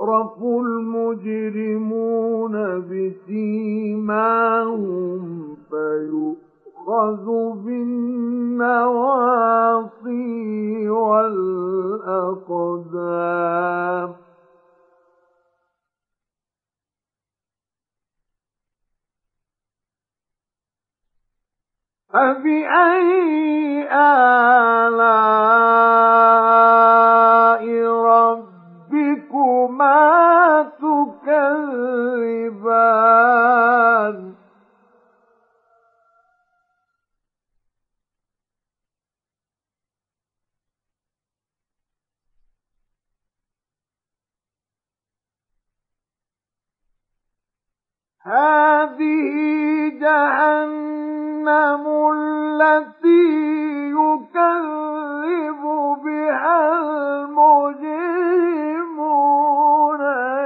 يعرف المجرمون بسيماهم فيؤخذ بالنواصي والأقدام. فبأي آلاء ربكما تكذبان؟ هذه جهنم التي يكذب بها المجرمون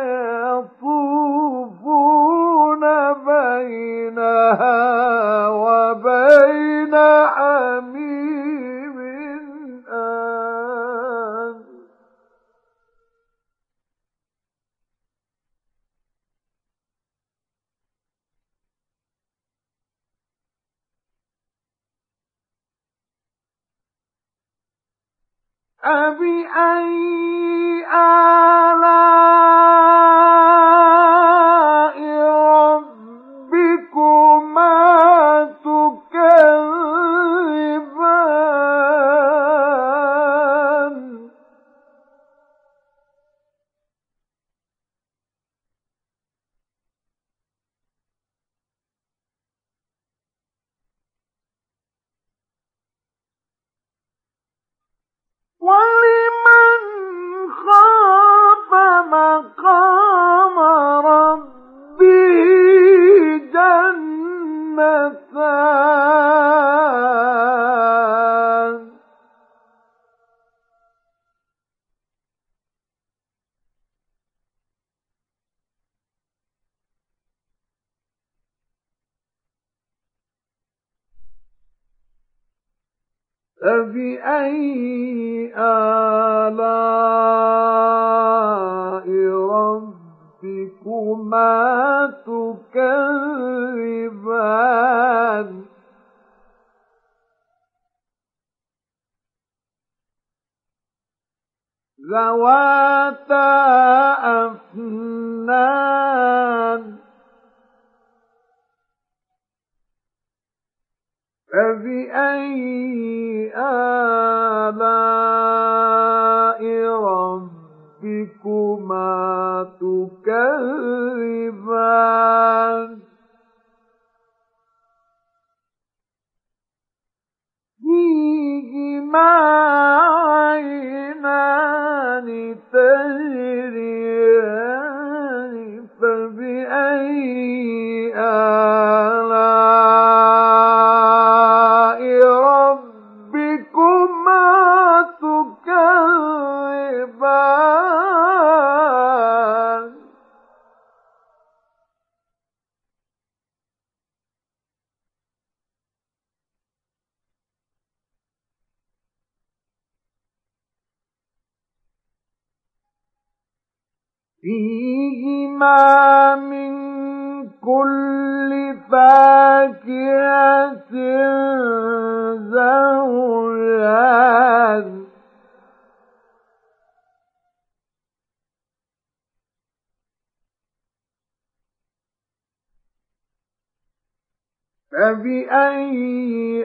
يطوفون بينها وبين حميم آن. فبأي آلاء ربكما تكذبان؟ وَلِمَنْ خَافَ مَقَامَ رَبِّهِ جَنَّتَانِ. فبأي آلاء ربكما تكذبان؟ ذواتا أفنان. فبأي آلاء ربكما تكذبان؟ فيهما عينان تجريان. فبأي آلاء ربكما تكذبان؟ فيهما من كل فاكهة زوجان. فبأي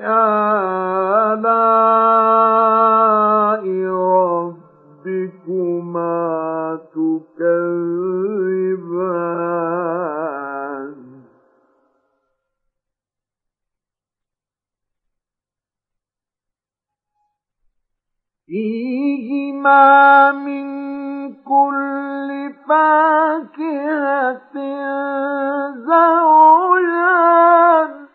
آلاء ربكما تكذبان؟ فيهما من كل فاكهة زوجان.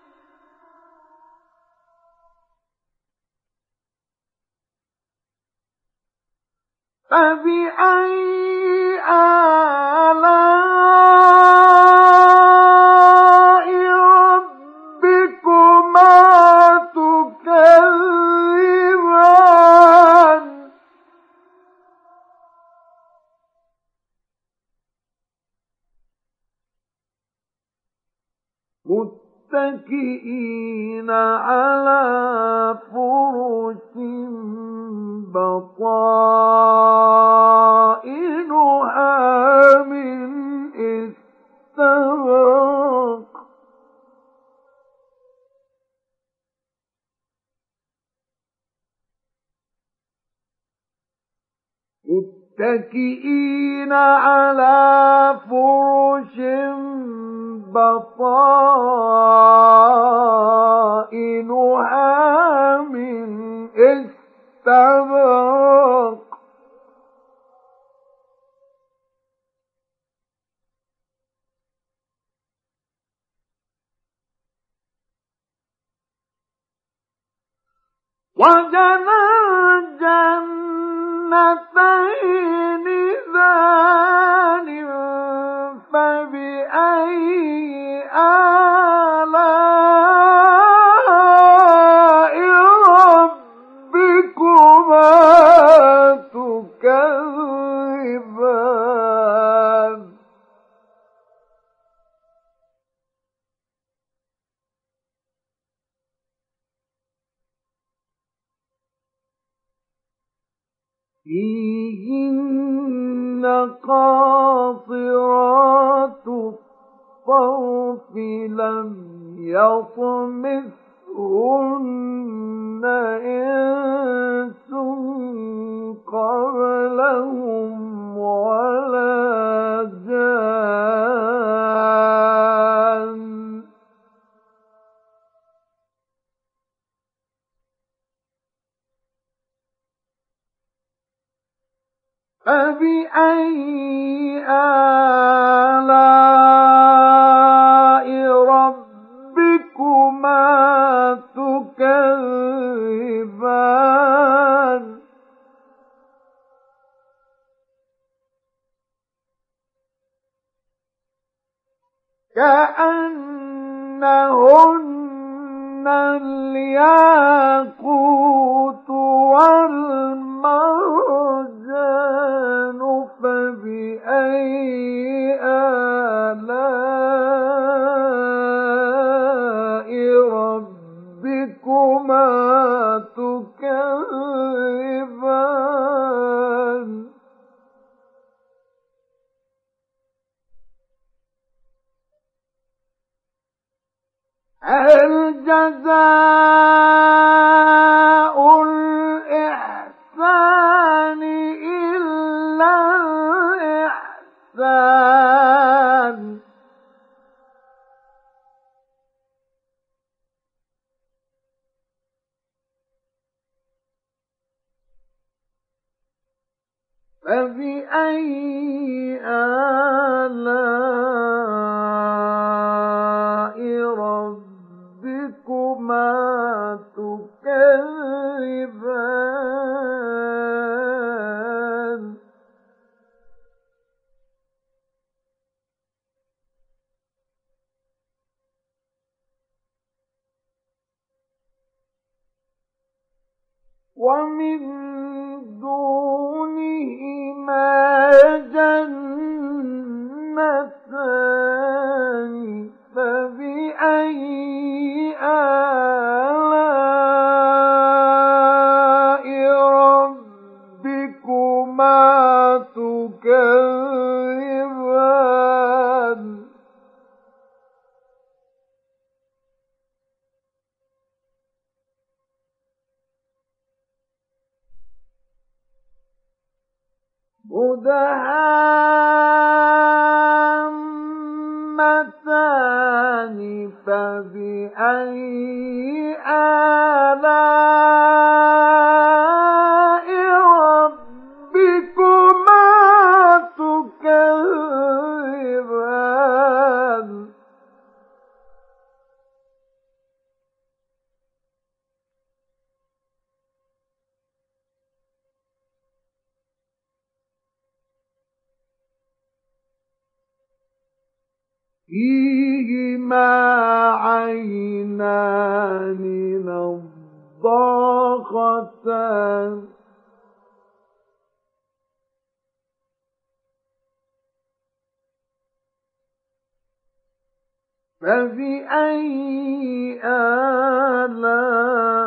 فبأي آلاء ربكما تكذبان؟ متكئين على فرش بطائنها من استبرق متكئين على فرش بطائنها من استبرق وجنى الجنتين دان فبأي آلاء ربكما تكذبان فيهن قاصرات الطرف لم يطمثهن إنس قبلهم ولا جان فبأي آلاء ربكما تكذبان كأنهن الياقوت والمرجان فبأي آلاء ربكما تكذبان هل جزاء الإحسان إلا الإحسان فبأي آلاء ربكما تكذبان ومن دونهما جنتان فبأي آلاء ربكما تكذبان مدهامتان فبأي آلاء ربكما تكذبان فيهما عينان نضاختان فبأي آلاء